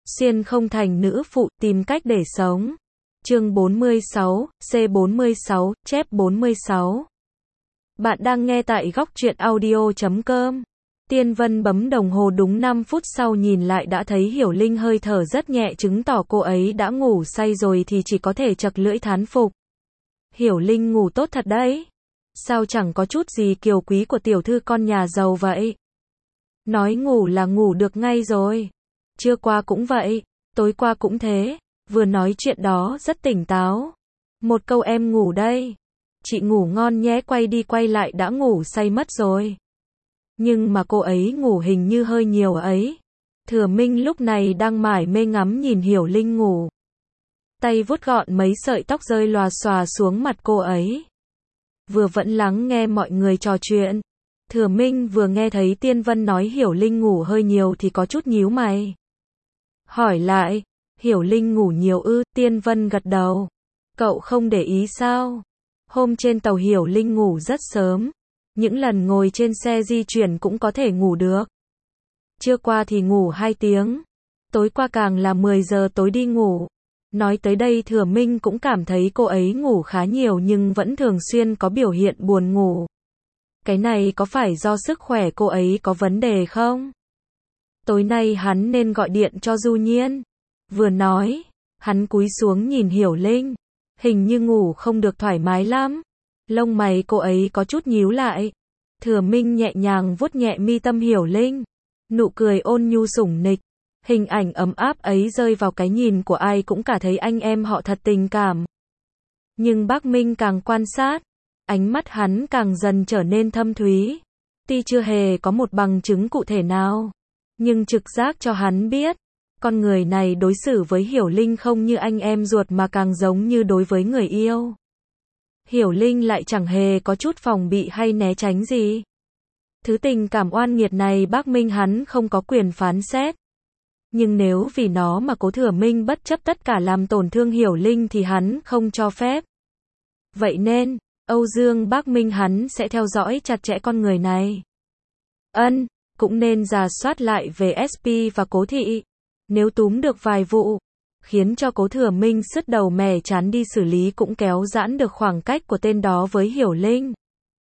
Xuyên không thành nữ phụ, tìm cách để sống. Chương 46, C46, chép 46. Bạn đang nghe tại góc truyện audio.com. Tiên Vân bấm đồng hồ đúng 5 phút sau nhìn lại đã thấy Hiểu Linh hơi thở rất nhẹ, chứng tỏ cô ấy đã ngủ say rồi thì chỉ có thể chật lưỡi thán phục. Hiểu Linh ngủ tốt thật đấy. Sao chẳng có chút gì kiều quý của tiểu thư con nhà giàu vậy? Nói ngủ là ngủ được ngay rồi. Trưa qua cũng vậy, tối qua cũng thế, vừa nói chuyện đó rất tỉnh táo. Một câu em ngủ đây. Chị ngủ ngon nhé, quay đi quay lại đã ngủ say mất rồi. Nhưng mà cô ấy ngủ hình như hơi nhiều ấy. Thừa Minh lúc này đang mải mê ngắm nhìn Hiểu Linh ngủ. Tay vuốt gọn mấy sợi tóc rơi lòa xòa xuống mặt cô ấy. Vừa vẫn lắng nghe mọi người trò chuyện. Thừa Minh vừa nghe thấy Tiên Vân nói Hiểu Linh ngủ hơi nhiều thì có chút nhíu mày. Hỏi lại, Hiểu Linh ngủ nhiều ư? Tiên Vân gật đầu. Cậu không để ý sao? Hôm trên tàu Hiểu Linh ngủ rất sớm. Những lần ngồi trên xe di chuyển cũng có thể ngủ được. Trưa qua thì ngủ 2 tiếng. Tối qua càng là 10 giờ tối đi ngủ. Nói tới đây Thừa Minh cũng cảm thấy cô ấy ngủ khá nhiều nhưng vẫn thường xuyên có biểu hiện buồn ngủ. Cái này có phải do sức khỏe cô ấy có vấn đề không? Tối nay hắn nên gọi điện cho Du Nhiên. Vừa nói, hắn cúi xuống nhìn Hiểu Linh. Hình như ngủ không được thoải mái lắm. Lông mày cô ấy có chút nhíu lại. Thừa Minh nhẹ nhàng vuốt nhẹ mi tâm Hiểu Linh. Nụ cười ôn nhu sủng nịch. Hình ảnh ấm áp ấy rơi vào cái nhìn của ai cũng cả thấy anh em họ thật tình cảm. Nhưng Bác Minh càng quan sát, ánh mắt hắn càng dần trở nên thâm thúy. Tuy chưa hề có một bằng chứng cụ thể nào, nhưng trực giác cho hắn biết, con người này đối xử với Hiểu Linh không như anh em ruột mà càng giống như đối với người yêu. Hiểu Linh lại chẳng hề có chút phòng bị hay né tránh gì. Thứ tình cảm oan nghiệt này Bác Minh hắn không có quyền phán xét. Nhưng nếu vì nó mà Cố Thừa Minh bất chấp tất cả làm tổn thương Hiểu Linh thì hắn không cho phép. Vậy nên, Âu Dương Bác Minh hắn sẽ theo dõi chặt chẽ con người này. Cũng nên rà soát lại về SP và Cố Thị. Nếu túm được vài vụ, khiến cho Cố Thừa Minh sứt đầu mẻ chán đi xử lý cũng kéo giãn được khoảng cách của tên đó với Hiểu Linh.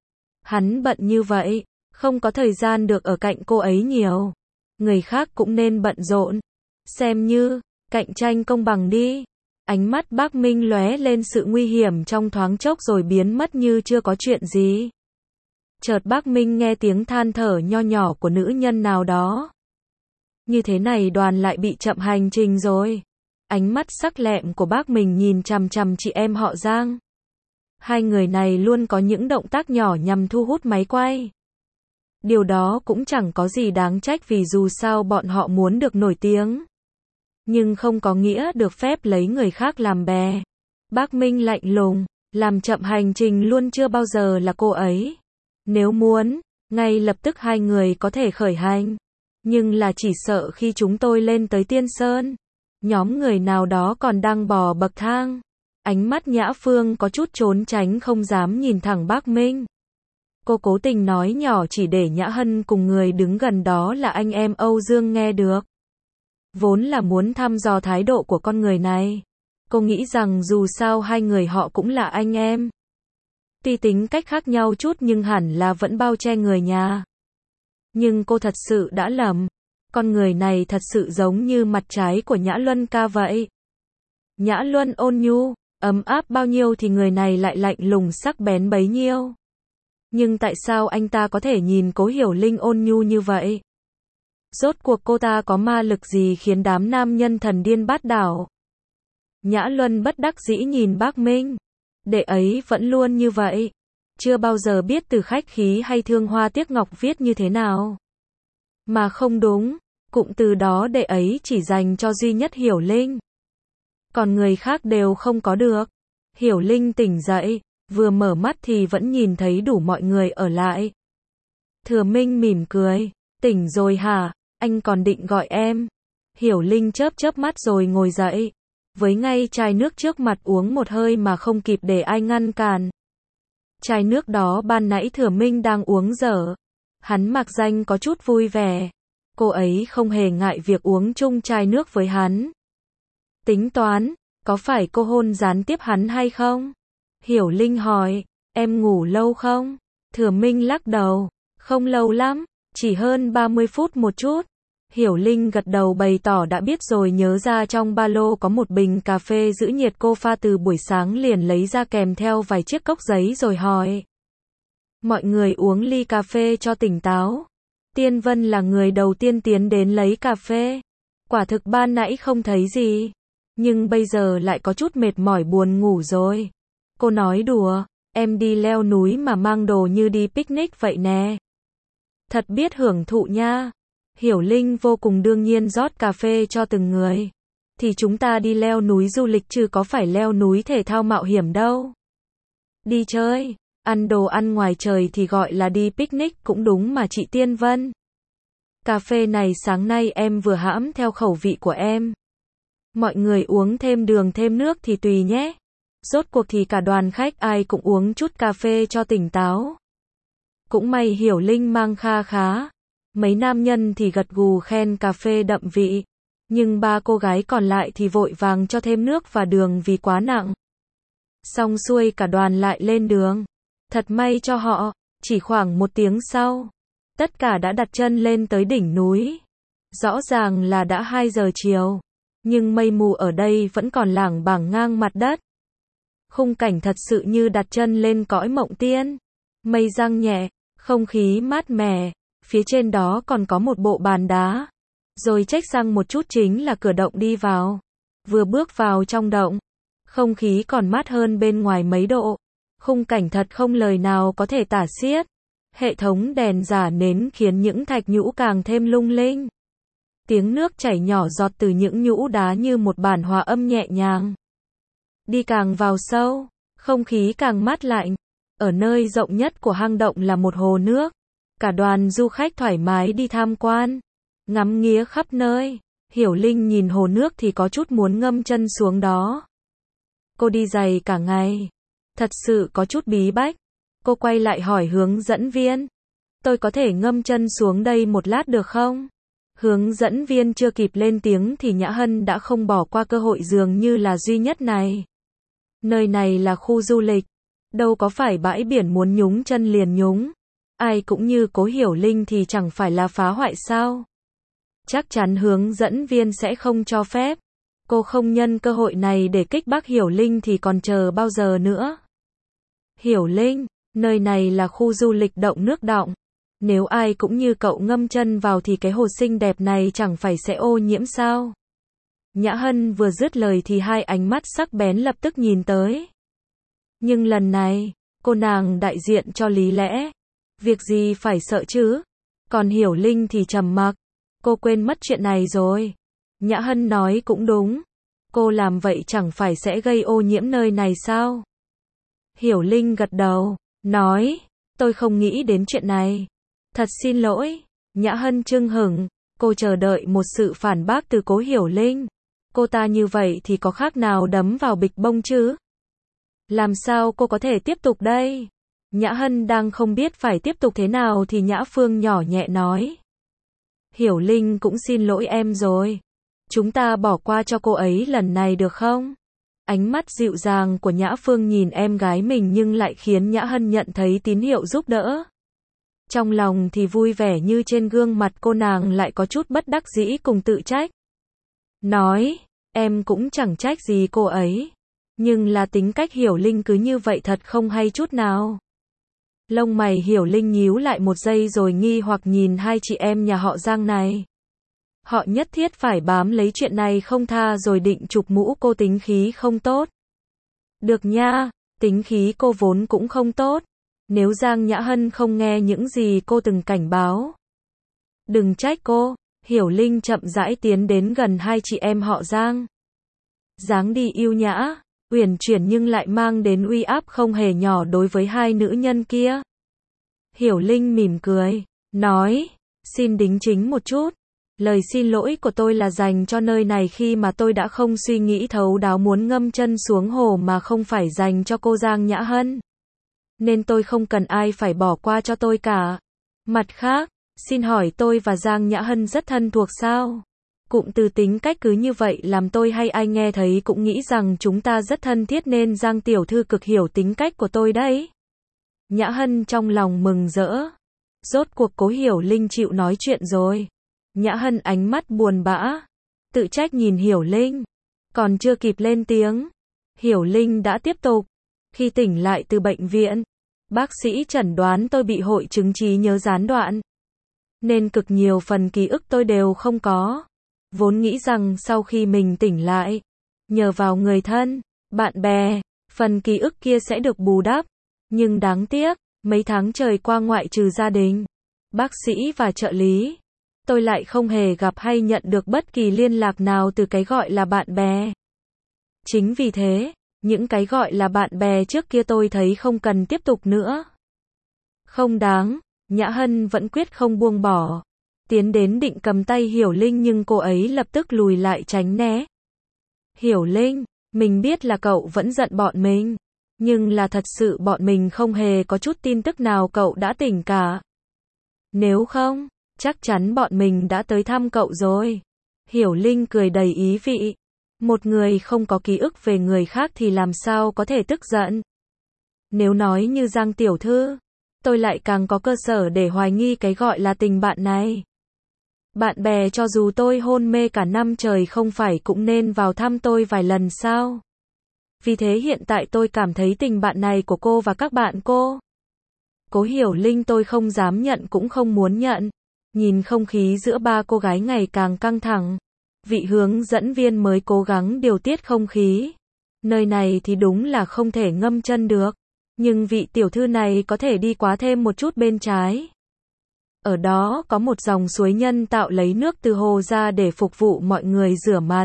Hắn bận như vậy, không có thời gian được ở cạnh cô ấy nhiều. Người khác cũng nên bận rộn. Xem như, cạnh tranh công bằng đi. Ánh mắt Bác Minh lóe lên sự nguy hiểm trong thoáng chốc rồi biến mất như chưa có chuyện gì. Chợt Bác Minh nghe tiếng than thở nho nhỏ của nữ nhân nào đó. Như thế này đoàn lại bị chậm hành trình rồi. Ánh mắt sắc lẹm của bác mình nhìn chằm chằm chị em họ Giang. Hai người này luôn có những động tác nhỏ nhằm thu hút máy quay. Điều đó cũng chẳng có gì đáng trách vì dù sao bọn họ muốn được nổi tiếng. Nhưng không có nghĩa được phép lấy người khác làm bè. Bác Minh lạnh lùng, làm chậm hành trình luôn chưa bao giờ là cô ấy. Nếu muốn, ngay lập tức hai người có thể khởi hành. Nhưng là chỉ sợ khi chúng tôi lên tới Tiên Sơn, nhóm người nào đó còn đang bò bậc thang. Ánh mắt Nhã Phương có chút trốn tránh không dám nhìn thẳng Bác Minh. Cô cố tình nói nhỏ chỉ để Nhã Hân cùng người đứng gần đó là anh em Âu Dương nghe được. Vốn là muốn thăm dò thái độ của con người này. Cô nghĩ rằng dù sao hai người họ cũng là anh em. Tuy tính cách khác nhau chút nhưng hẳn là vẫn bao che người nhà. Nhưng cô thật sự đã lầm. Con người này thật sự giống như mặt trái của Nhã Luân ca vậy. Nhã Luân ôn nhu, ấm áp bao nhiêu thì người này lại lạnh lùng sắc bén bấy nhiêu. Nhưng tại sao anh ta có thể nhìn Cố Hiểu Linh ôn nhu như vậy? Rốt cuộc cô ta có ma lực gì khiến đám nam nhân thần điên bát đảo? Nhã Luân bất đắc dĩ nhìn Bác Minh. Đệ ấy vẫn luôn như vậy. Chưa bao giờ biết từ khách khí hay thương hoa tiếc ngọc viết như thế nào. Mà không đúng, cụm từ đó đệ ấy chỉ dành cho duy nhất Hiểu Linh. Còn người khác đều không có được. Hiểu Linh tỉnh dậy, vừa mở mắt thì vẫn nhìn thấy đủ mọi người ở lại. Thừa Minh mỉm cười, tỉnh rồi hả, anh còn định gọi em. Hiểu Linh chớp chớp mắt rồi ngồi dậy, với ngay chai nước trước mặt uống một hơi mà không kịp để ai ngăn cản. Chai nước đó ban nãy Thừa Minh đang uống dở. Hắn mặc danh có chút vui vẻ. Cô ấy không hề ngại việc uống chung chai nước với hắn. Tính toán, có phải cô hôn gián tiếp hắn hay không? Hiểu Linh hỏi, em ngủ lâu không? Thừa Minh lắc đầu, không lâu lắm, chỉ hơn 30 phút một chút. Hiểu Linh gật đầu bày tỏ đã biết rồi, nhớ ra trong ba lô có một bình cà phê giữ nhiệt cô pha từ buổi sáng liền lấy ra kèm theo vài chiếc cốc giấy rồi hỏi. Mọi người uống ly cà phê cho tỉnh táo. Tiên Vân là người đầu tiên tiến đến lấy cà phê. Quả thực ban nãy không thấy gì, nhưng bây giờ lại có chút mệt mỏi buồn ngủ rồi. Cô nói đùa, em đi leo núi mà mang đồ như đi picnic vậy nè. Thật biết hưởng thụ nha. Hiểu Linh vô cùng đương nhiên rót cà phê cho từng người. Thì chúng ta đi leo núi du lịch chứ có phải leo núi thể thao mạo hiểm đâu. Đi chơi, ăn đồ ăn ngoài trời thì gọi là đi picnic cũng đúng mà chị Tiên Vân. Cà phê này sáng nay em vừa hãm theo khẩu vị của em. Mọi người uống thêm đường thêm nước thì tùy nhé. Rốt cuộc thì cả đoàn khách ai cũng uống chút cà phê cho tỉnh táo. Cũng may Hiểu Linh mang kha khá. Mấy nam nhân thì gật gù khen cà phê đậm vị. Nhưng ba cô gái còn lại thì vội vàng cho thêm nước và đường vì quá nặng. Xong xuôi cả đoàn lại lên đường. Thật may cho họ, chỉ khoảng 1 tiếng sau, tất cả đã đặt chân lên tới đỉnh núi. Rõ ràng là đã 2 giờ chiều, nhưng mây mù ở đây vẫn còn lảng bảng ngang mặt đất. Khung cảnh thật sự như đặt chân lên cõi mộng tiên. Mây giăng nhẹ, không khí mát mẻ, phía trên đó còn có một bộ bàn đá. Rồi chếch sang một chút chính là cửa động đi vào. Vừa bước vào trong động, không khí còn mát hơn bên ngoài mấy độ. Khung cảnh thật không lời nào có thể tả xiết. Hệ thống đèn giả nến khiến những thạch nhũ càng thêm lung linh. Tiếng nước chảy nhỏ giọt từ những nhũ đá như một bản hòa âm nhẹ nhàng. Đi càng vào sâu, không khí càng mát lạnh. Ở nơi rộng nhất của hang động là một hồ nước. Cả đoàn du khách thoải mái đi tham quan, ngắm nghía khắp nơi. Hiểu Linh nhìn hồ nước thì có chút muốn ngâm chân xuống đó. Cô đi giày cả ngày, thật sự có chút bí bách. Cô quay lại hỏi hướng dẫn viên, tôi có thể ngâm chân xuống đây một lát được không? Hướng dẫn viên chưa kịp lên tiếng thì Nhã Hân đã không bỏ qua cơ hội dường như là duy nhất này. Nơi này là khu du lịch, đâu có phải bãi biển muốn nhúng chân liền nhúng. Ai cũng như cố Hiểu Linh thì chẳng phải là phá hoại sao? Chắc chắn hướng dẫn viên sẽ không cho phép. Cô không nhân cơ hội này để kích bác Hiểu Linh thì còn chờ bao giờ nữa? Hiểu Linh, nơi này là khu du lịch động nước đọng. Nếu ai cũng như cậu ngâm chân vào thì cái hồ xinh đẹp này chẳng phải sẽ ô nhiễm sao? Nhã Hân vừa dứt lời thì hai ánh mắt sắc bén lập tức nhìn tới. Nhưng lần này, cô nàng đại diện cho lý lẽ. Việc gì phải sợ chứ? Còn Hiểu Linh thì trầm mặc. Cô quên mất chuyện này rồi. Nhã Hân nói cũng đúng. Cô làm vậy chẳng phải sẽ gây ô nhiễm nơi này sao? Hiểu Linh gật đầu, nói, tôi không nghĩ đến chuyện này. Thật xin lỗi. Nhã Hân chưng hửng, cô chờ đợi một sự phản bác từ cố Hiểu Linh. Cô ta như vậy thì có khác nào đấm vào bịch bông chứ? Làm sao cô có thể tiếp tục đây? Nhã Hân đang không biết phải tiếp tục thế nào thì Nhã Phương nhỏ nhẹ nói. Hiểu Linh cũng xin lỗi em rồi. Chúng ta bỏ qua cho cô ấy lần này được không? Ánh mắt dịu dàng của Nhã Phương nhìn em gái mình nhưng lại khiến Nhã Hân nhận thấy tín hiệu giúp đỡ. Trong lòng thì vui vẻ như trên gương mặt cô nàng lại có chút bất đắc dĩ cùng tự trách. Nói, em cũng chẳng trách gì cô ấy. Nhưng là tính cách Hiểu Linh cứ như vậy thật không hay chút nào. Lông mày Hiểu Linh nhíu lại một giây rồi nghi hoặc nhìn hai chị em nhà họ Giang này. Họ nhất thiết phải bám lấy chuyện này không tha rồi định chụp mũ cô tính khí không tốt. Được nha, tính khí cô vốn cũng không tốt. Nếu Giang Nhã Hân không nghe những gì cô từng cảnh báo. Đừng trách cô. Hiểu Linh chậm rãi tiến đến gần hai chị em họ Giang. Dáng đi yêu nhã, uyển chuyển nhưng lại mang đến uy áp không hề nhỏ đối với hai nữ nhân kia. Hiểu Linh mỉm cười, nói, xin đính chính một chút. Lời xin lỗi của tôi là dành cho nơi này khi mà tôi đã không suy nghĩ thấu đáo muốn ngâm chân xuống hồ mà không phải dành cho cô Giang Nhã Hân. Nên tôi không cần ai phải bỏ qua cho tôi cả. Mặt khác, Xin hỏi tôi và Giang Nhã Hân rất thân thuộc sao? Cụm từ tính cách cứ như vậy làm tôi hay ai nghe thấy cũng nghĩ rằng chúng ta rất thân thiết nên Giang tiểu thư cực hiểu tính cách của tôi đấy. Nhã Hân trong lòng mừng rỡ. Rốt cuộc Cố Hiểu Linh chịu nói chuyện rồi. Nhã Hân ánh mắt buồn bã, tự trách nhìn Hiểu Linh. Còn chưa kịp lên tiếng, Hiểu Linh đã tiếp tục. Khi tỉnh lại từ bệnh viện, bác sĩ chẩn đoán tôi bị hội chứng trí nhớ gián đoạn. Nên cực nhiều phần ký ức tôi đều không có. Vốn nghĩ rằng sau khi mình tỉnh lại, nhờ vào người thân, bạn bè, phần ký ức kia sẽ được bù đắp. Nhưng đáng tiếc, mấy tháng trời qua ngoại trừ gia đình, bác sĩ và trợ lý, tôi lại không hề gặp hay nhận được bất kỳ liên lạc nào từ cái gọi là bạn bè. Chính vì thế, những cái gọi là bạn bè trước kia tôi thấy không cần tiếp tục nữa. Không đáng, Nhã Hân vẫn quyết không buông bỏ. Tiến đến định cầm tay Hiểu Linh nhưng cô ấy lập tức lùi lại tránh né. Hiểu Linh, mình biết là cậu vẫn giận bọn mình. Nhưng là thật sự bọn mình không hề có chút tin tức nào cậu đã tỉnh cả. Nếu không, chắc chắn bọn mình đã tới thăm cậu rồi. Hiểu Linh cười đầy ý vị. Một người không có ký ức về người khác thì làm sao có thể tức giận. Nếu nói như Giang tiểu thư, tôi lại càng có cơ sở để hoài nghi cái gọi là tình bạn này. Bạn bè cho dù tôi hôn mê cả năm trời không phải cũng nên vào thăm tôi vài lần sao? Vì thế hiện tại tôi cảm thấy tình bạn này của cô và các bạn cô. Cố Hiểu Linh tôi không dám nhận cũng không muốn nhận. Nhìn không khí giữa ba cô gái ngày càng căng thẳng. Vị hướng dẫn viên mới cố gắng điều tiết không khí. Nơi này thì đúng là không thể ngâm chân được. Nhưng vị tiểu thư này có thể đi quá thêm một chút bên trái. Ở đó có một dòng suối nhân tạo lấy nước từ hồ ra để phục vụ mọi người rửa mặt,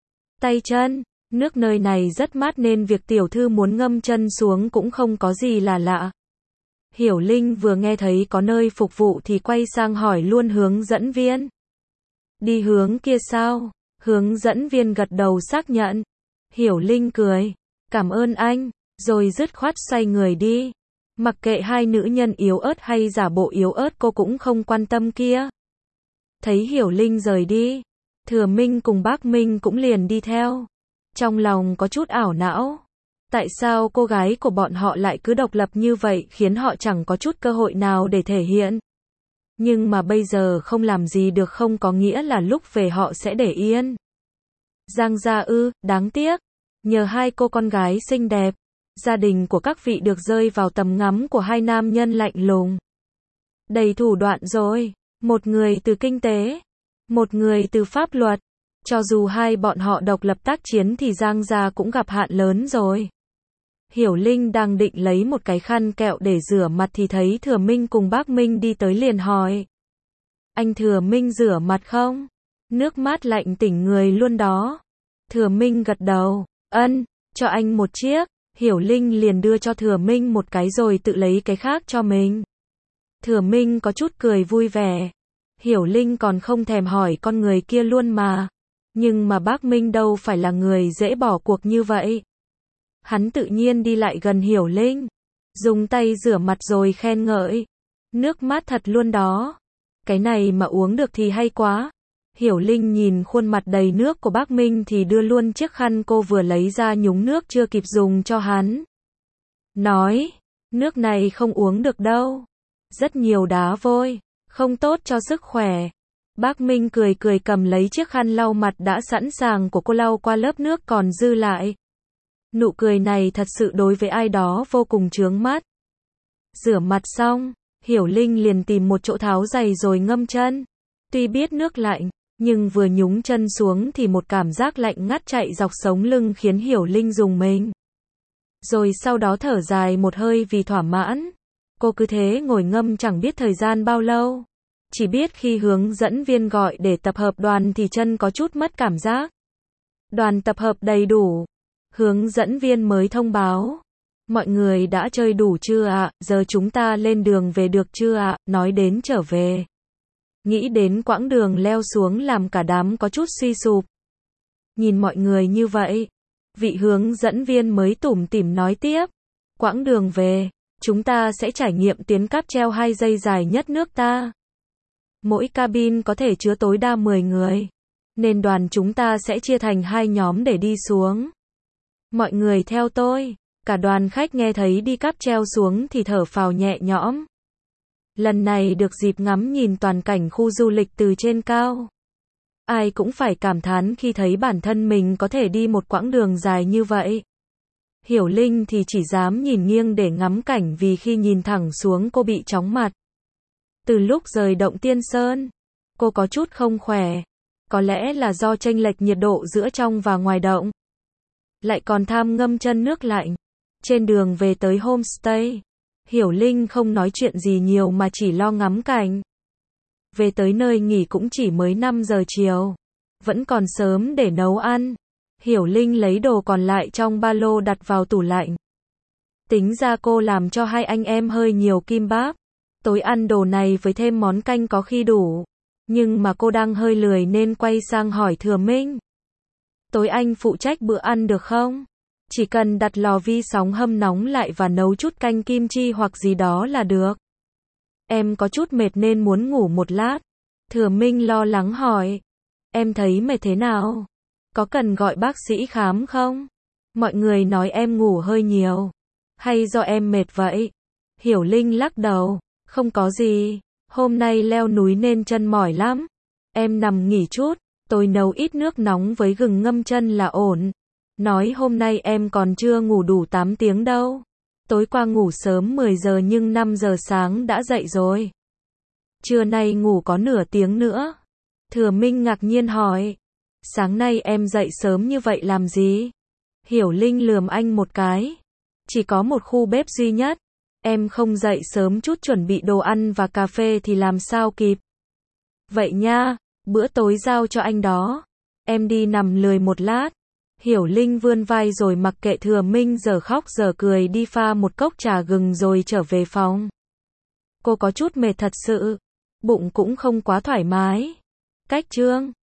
tay chân. Nước nơi này rất mát nên việc tiểu thư muốn ngâm chân xuống cũng không có gì là lạ. Hiểu Linh vừa nghe thấy có nơi phục vụ thì quay sang hỏi luôn hướng dẫn viên. Đi hướng kia sao? Hướng dẫn viên gật đầu xác nhận. Hiểu Linh cười. Cảm ơn anh. Rồi dứt khoát xoay người đi. Mặc kệ hai nữ nhân yếu ớt hay giả bộ yếu ớt cô cũng không quan tâm kia. Thấy Hiểu Linh rời đi, Thừa Minh cùng Bác Minh cũng liền đi theo. Trong lòng có chút ảo não. Tại sao cô gái của bọn họ lại cứ độc lập như vậy khiến họ chẳng có chút cơ hội nào để thể hiện. Nhưng mà bây giờ không làm gì được không có nghĩa là lúc về họ sẽ để yên. Giang gia ư, đáng tiếc. Nhờ hai cô con gái xinh đẹp, gia đình của các vị được rơi vào tầm ngắm của hai nam nhân lạnh lùng. Đầy thủ đoạn rồi. Một người từ kinh tế, một người từ pháp luật. Cho dù hai bọn họ độc lập tác chiến thì Giang gia cũng gặp hạn lớn rồi. Hiểu Linh đang định lấy một cái khăn kẹo để rửa mặt thì thấy Thừa Minh cùng Bác Minh đi tới liền hỏi. Anh Thừa Minh rửa mặt không? Nước mát lạnh tỉnh người luôn đó. Thừa Minh gật đầu. Ân, cho anh một chiếc. Hiểu Linh liền đưa cho Thừa Minh một cái rồi tự lấy cái khác cho mình. Thừa Minh có chút cười vui vẻ. Hiểu Linh còn không thèm hỏi con người kia luôn mà. Nhưng mà Bác Minh đâu phải là người dễ bỏ cuộc như vậy. Hắn tự nhiên đi lại gần Hiểu Linh, dùng tay rửa mặt rồi khen ngợi. Nước mát thật luôn đó. Cái này mà uống được thì hay quá. Hiểu Linh nhìn khuôn mặt đầy nước của Bác Minh thì đưa luôn chiếc khăn cô vừa lấy ra nhúng nước chưa kịp dùng cho hắn. Nói, nước này không uống được đâu. Rất nhiều đá vôi, không tốt cho sức khỏe. Bác Minh cười cười cầm lấy chiếc khăn lau mặt đã sẵn sàng của cô lau qua lớp nước còn dư lại. Nụ cười này thật sự đối với ai đó vô cùng chướng mắt. Rửa mặt xong, Hiểu Linh liền tìm một chỗ tháo giày rồi ngâm chân. Tuy biết nước lạnh, nhưng vừa nhúng chân xuống thì một cảm giác lạnh ngắt chạy dọc sống lưng khiến Hiểu Linh rùng mình. Rồi sau đó thở dài một hơi vì thỏa mãn. Cô cứ thế ngồi ngâm chẳng biết thời gian bao lâu. Chỉ biết khi hướng dẫn viên gọi để tập hợp đoàn thì chân có chút mất cảm giác. Đoàn tập hợp đầy đủ. Hướng dẫn viên mới thông báo. Mọi người đã chơi đủ chưa ạ? Giờ chúng ta lên đường về được chưa ạ? Nói đến trở về. Nghĩ đến quãng đường leo xuống làm cả đám có chút suy sụp. Nhìn mọi người như vậy, vị hướng dẫn viên mới tủm tỉm nói tiếp. Quãng đường về, chúng ta sẽ trải nghiệm tuyến cáp treo 2 giây dài nhất nước ta. Mỗi cabin có thể chứa tối đa 10 người. Nên đoàn chúng ta sẽ chia thành 2 nhóm để đi xuống. Mọi người theo tôi. Cả đoàn khách nghe thấy đi cáp treo xuống thì thở phào nhẹ nhõm. Lần này được dịp ngắm nhìn toàn cảnh khu du lịch từ trên cao. Ai cũng phải cảm thán khi thấy bản thân mình có thể đi một quãng đường dài như vậy. Hiểu Linh thì chỉ dám nhìn nghiêng để ngắm cảnh vì khi nhìn thẳng xuống cô bị chóng mặt. Từ lúc rời động Tiên Sơn, cô có chút không khỏe. Có lẽ là do chênh lệch nhiệt độ giữa trong và ngoài động. Lại còn tham ngâm chân nước lạnh. Trên đường về tới homestay, Hiểu Linh không nói chuyện gì nhiều mà chỉ lo ngắm cảnh. Về tới nơi nghỉ cũng chỉ mới 5 giờ chiều. Vẫn còn sớm để nấu ăn. Hiểu Linh lấy đồ còn lại trong ba lô đặt vào tủ lạnh. Tính ra cô làm cho 2 anh em hơi nhiều kim báp. Tối ăn đồ này với thêm món canh có khi đủ. Nhưng mà cô đang hơi lười nên quay sang hỏi Thừa Minh. Tối anh phụ trách bữa ăn được không? Chỉ cần đặt lò vi sóng hâm nóng lại và nấu chút canh kim chi hoặc gì đó là được. Em có chút mệt nên muốn ngủ một lát. Thừa Minh lo lắng hỏi. Em thấy mệt thế nào? Có cần gọi bác sĩ khám không? Mọi người nói em ngủ hơi nhiều. Hay do em mệt vậy? Hiểu Linh lắc đầu. Không có gì. Hôm nay leo núi nên chân mỏi lắm. Em nằm nghỉ chút. Tôi nấu ít nước nóng với gừng ngâm chân là ổn. Nói hôm nay em còn chưa ngủ đủ 8 tiếng đâu. Tối qua ngủ sớm 10 giờ nhưng 5 giờ sáng đã dậy rồi. Trưa nay ngủ có nửa tiếng nữa. Thừa Minh ngạc nhiên hỏi. Sáng nay em dậy sớm như vậy làm gì? Hiểu Linh lườm anh một cái. Chỉ có một khu bếp duy nhất. Em không dậy sớm chút chuẩn bị đồ ăn và cà phê thì làm sao kịp. Vậy nha, bữa tối giao cho anh đó. Em đi nằm lười một lát. Hiểu Linh vươn vai rồi mặc kệ Thừa Minh giờ khóc giờ cười đi pha một cốc trà gừng rồi trở về phòng. Cô có chút mệt thật sự. Bụng cũng không quá thoải mái. Cách chương